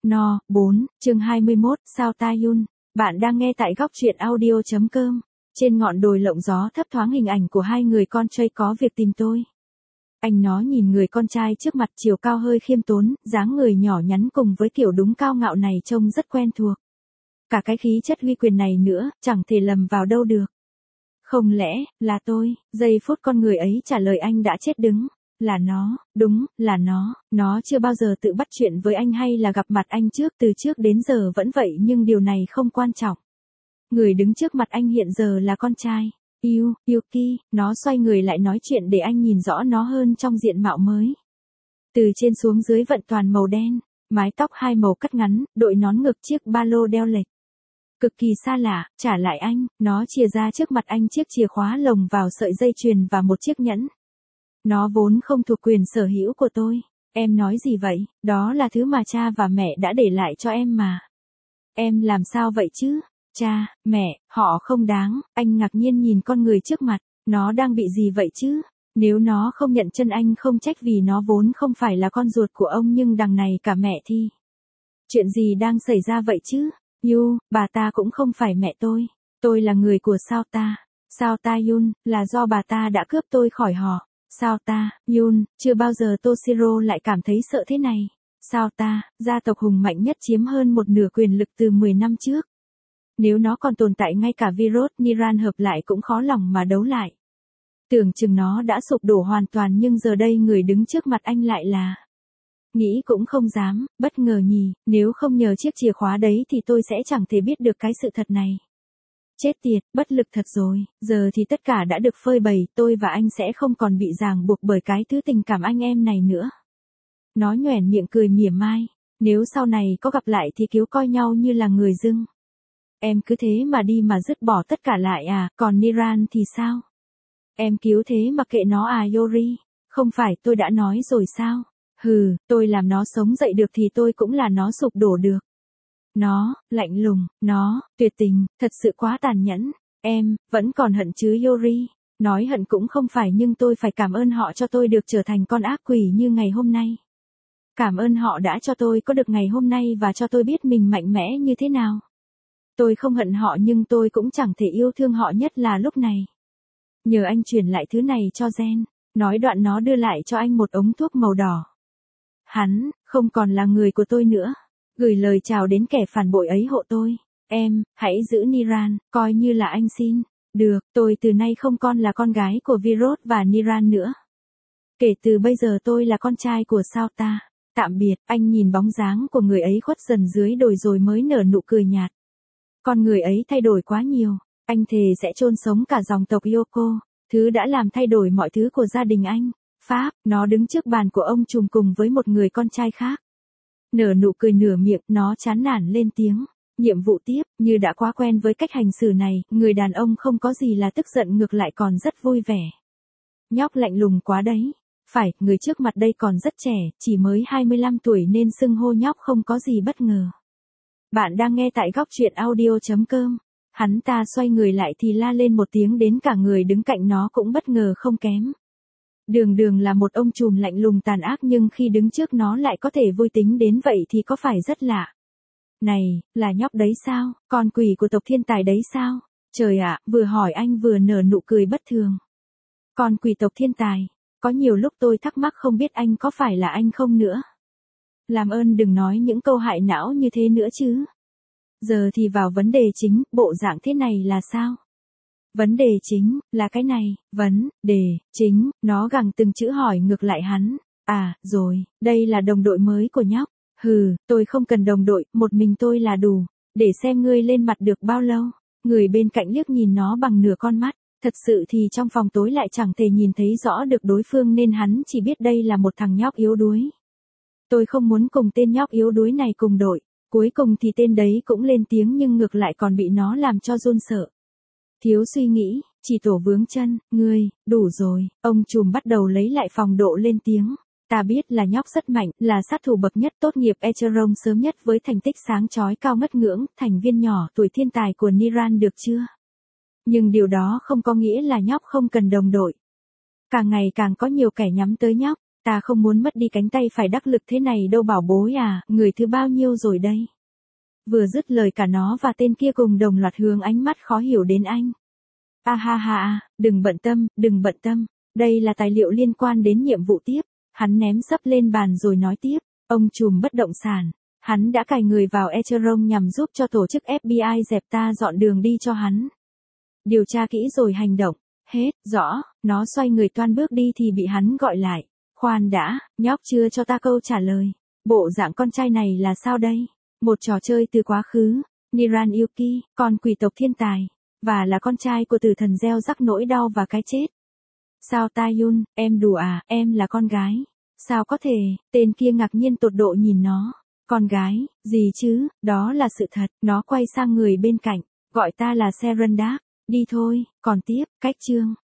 No, 4, chương 21, Sao Ta Yun. Bạn đang nghe tại góc truyện audio.com. Trên ngọn đồi lộng gió thấp thoáng hình ảnh của hai người con trai có việc tìm tôi. Anh nó nhìn người con trai trước mặt, chiều cao hơi khiêm tốn, dáng người nhỏ nhắn cùng với kiểu đúng cao ngạo này trông rất quen thuộc. Cả cái khí chất uy quyền này nữa, chẳng thể lầm vào đâu được. Không lẽ, là tôi? Giây phút con người ấy trả lời anh đã chết đứng. Là nó, đúng, là nó chưa bao giờ tự bắt chuyện với anh hay là gặp mặt anh trước, từ trước đến giờ vẫn vậy, nhưng điều này không quan trọng. Người đứng trước mặt anh hiện giờ là con trai. Yuki, nó xoay người lại nói chuyện để anh nhìn rõ nó hơn trong diện mạo mới. Từ trên xuống dưới vận toàn màu đen, mái tóc hai màu cắt ngắn, đội nón ngực, chiếc ba lô đeo lệch. Cực kỳ xa lạ. Trả lại anh, nó chìa ra trước mặt anh chiếc chìa khóa lồng vào sợi dây chuyền và một chiếc nhẫn. Nó vốn không thuộc quyền sở hữu của tôi. Em nói gì vậy? Đó là thứ mà cha và mẹ đã để lại cho em mà. Em làm sao vậy chứ? Cha, mẹ, họ không đáng. Anh ngạc nhiên nhìn con người trước mặt. Nó đang bị gì vậy chứ? Nếu nó không nhận chân anh không trách, vì nó vốn không phải là con ruột của ông, nhưng đằng này cả mẹ thì. Chuyện gì đang xảy ra vậy chứ? Bà ta cũng không phải mẹ tôi. Tôi là người của Sao Ta. Sao Ta Yun, là do bà ta đã cướp tôi khỏi họ. Sao Ta Yun, chưa bao giờ Toshiro lại cảm thấy sợ thế này. Sao Ta, gia tộc hùng mạnh nhất chiếm hơn một nửa quyền lực từ 10 năm trước. Nếu nó còn tồn tại, ngay cả Virot Niran hợp lại cũng khó lòng mà đấu lại. Tưởng chừng nó đã sụp đổ hoàn toàn, nhưng giờ đây người đứng trước mặt anh lại là... Nghĩ cũng không dám, bất ngờ nhỉ, nếu không nhờ chiếc chìa khóa đấy thì tôi sẽ chẳng thể biết được cái sự thật này. Chết tiệt, bất lực thật rồi, giờ thì tất cả đã được phơi bày, tôi và anh sẽ không còn bị ràng buộc bởi cái thứ tình cảm anh em này nữa. Nó nhoẻn miệng cười mỉa mai, nếu sau này có gặp lại thì cứu coi nhau như là người dưng. Em cứ thế mà đi mà dứt bỏ tất cả lại à, còn Niran thì sao? Em cứu thế mà kệ nó à Yori, không phải tôi đã nói rồi sao? Hừ, tôi làm nó sống dậy được thì tôi cũng là nó sụp đổ được. Nó, lạnh lùng, nó, tuyệt tình, thật sự quá tàn nhẫn. Em, vẫn còn hận chứ Yori? Nói hận cũng không phải, nhưng tôi phải cảm ơn họ cho tôi được trở thành con ác quỷ như ngày hôm nay. Cảm ơn họ đã cho tôi có được ngày hôm nay và cho tôi biết mình mạnh mẽ như thế nào. Tôi không hận họ, nhưng tôi cũng chẳng thể yêu thương họ, nhất là lúc này. Nhờ anh truyền lại thứ này cho Gen. Nói đoạn nó đưa lại cho anh một ống thuốc màu đỏ. Hắn, không còn là người của tôi nữa. Gửi lời chào đến kẻ phản bội ấy hộ tôi. Em, hãy giữ Niran, coi như là anh xin. Được, tôi từ nay không còn là con gái của Virot và Niran nữa. Kể từ bây giờ tôi là con trai của Sao Ta. Tạm biệt. Anh nhìn bóng dáng của người ấy khuất dần dưới đồi rồi mới nở nụ cười nhạt. Con người ấy thay đổi quá nhiều. Anh thề sẽ chôn sống cả dòng tộc Yoko, thứ đã làm thay đổi mọi thứ của gia đình anh. Pháp, nó đứng trước bàn của ông trùm cùng với một người con trai khác. Nở nụ cười nửa miệng, nó chán nản lên tiếng. Nhiệm vụ tiếp, như đã quá quen với cách hành xử này, người đàn ông không có gì là tức giận, ngược lại còn rất vui vẻ. Nhóc lạnh lùng quá đấy. Phải, người trước mặt đây còn rất trẻ, chỉ mới 25 tuổi nên xưng hô nhóc không có gì bất ngờ. Bạn đang nghe tại góc truyện audio.com. Hắn ta xoay người lại thì la lên một tiếng, đến cả người đứng cạnh nó cũng bất ngờ không kém. Đường là một ông trùm lạnh lùng tàn ác, nhưng khi đứng trước nó lại có thể vui tính đến vậy thì có phải rất lạ. Này, là nhóc đấy sao? Con quỷ của tộc thiên tài đấy sao? Trời ạ, vừa hỏi anh vừa nở nụ cười bất thường. Con quỷ tộc thiên tài, có nhiều lúc tôi thắc mắc không biết anh có phải là anh không nữa. Làm ơn đừng nói những câu hại não như thế nữa chứ. Giờ thì vào vấn đề chính, bộ dạng thế này là sao? Vấn đề chính, là cái này, vấn đề chính, nó gằn từng chữ hỏi ngược lại hắn. À, rồi, đây là đồng đội mới của nhóc. Hừ, tôi không cần đồng đội, một mình tôi là đủ. Để xem ngươi lên mặt được bao lâu. Người bên cạnh liếc nhìn nó bằng nửa con mắt. Thật sự thì trong phòng tối lại chẳng thể nhìn thấy rõ được đối phương, nên hắn chỉ biết đây là một thằng nhóc yếu đuối. Tôi không muốn cùng tên nhóc yếu đuối này cùng đội. Cuối cùng thì tên đấy cũng lên tiếng, nhưng ngược lại còn bị nó làm cho run sợ. Thiếu suy nghĩ, chỉ tổ vướng chân, ngươi, đủ rồi. Ông trùm bắt đầu lấy lại phong độ lên tiếng. Ta biết là nhóc rất mạnh, là sát thủ bậc nhất, tốt nghiệp Echeron sớm nhất với thành tích sáng chói cao ngất ngưỡng, thành viên nhỏ tuổi thiên tài của Niran được chưa? Nhưng điều đó không có nghĩa là nhóc không cần đồng đội. Càng ngày càng có nhiều kẻ nhắm tới nhóc. Ta không muốn mất đi cánh tay phải đắc lực thế này đâu bảo bối à, người thứ bao nhiêu rồi đây? Vừa dứt lời cả nó và tên kia cùng đồng loạt hướng ánh mắt khó hiểu đến anh. A ha ha ha, đừng bận tâm, đây là tài liệu liên quan đến nhiệm vụ tiếp. Hắn ném sấp lên bàn rồi nói tiếp, ông trùm bất động sản, hắn đã cài người vào Ethereum nhằm giúp cho tổ chức FBI dẹp ta dọn đường đi cho hắn. Điều tra kỹ rồi hành động, hết, rõ, nó xoay người toan bước đi thì bị hắn gọi lại. Khoan đã, nhóc chưa cho ta câu trả lời. Bộ dạng con trai này là sao đây? Một trò chơi từ quá khứ, Niran Yuki, con quỷ tộc thiên tài, và là con trai của tử thần gieo rắc nỗi đau và cái chết. Sao Taeyun, em đùa à, em là con gái. Sao có thể, tên kia ngạc nhiên tột độ nhìn nó. Con gái, gì chứ, đó là sự thật. Nó quay sang người bên cạnh, gọi ta là Serendak, đi thôi, còn tiếp, cách chương.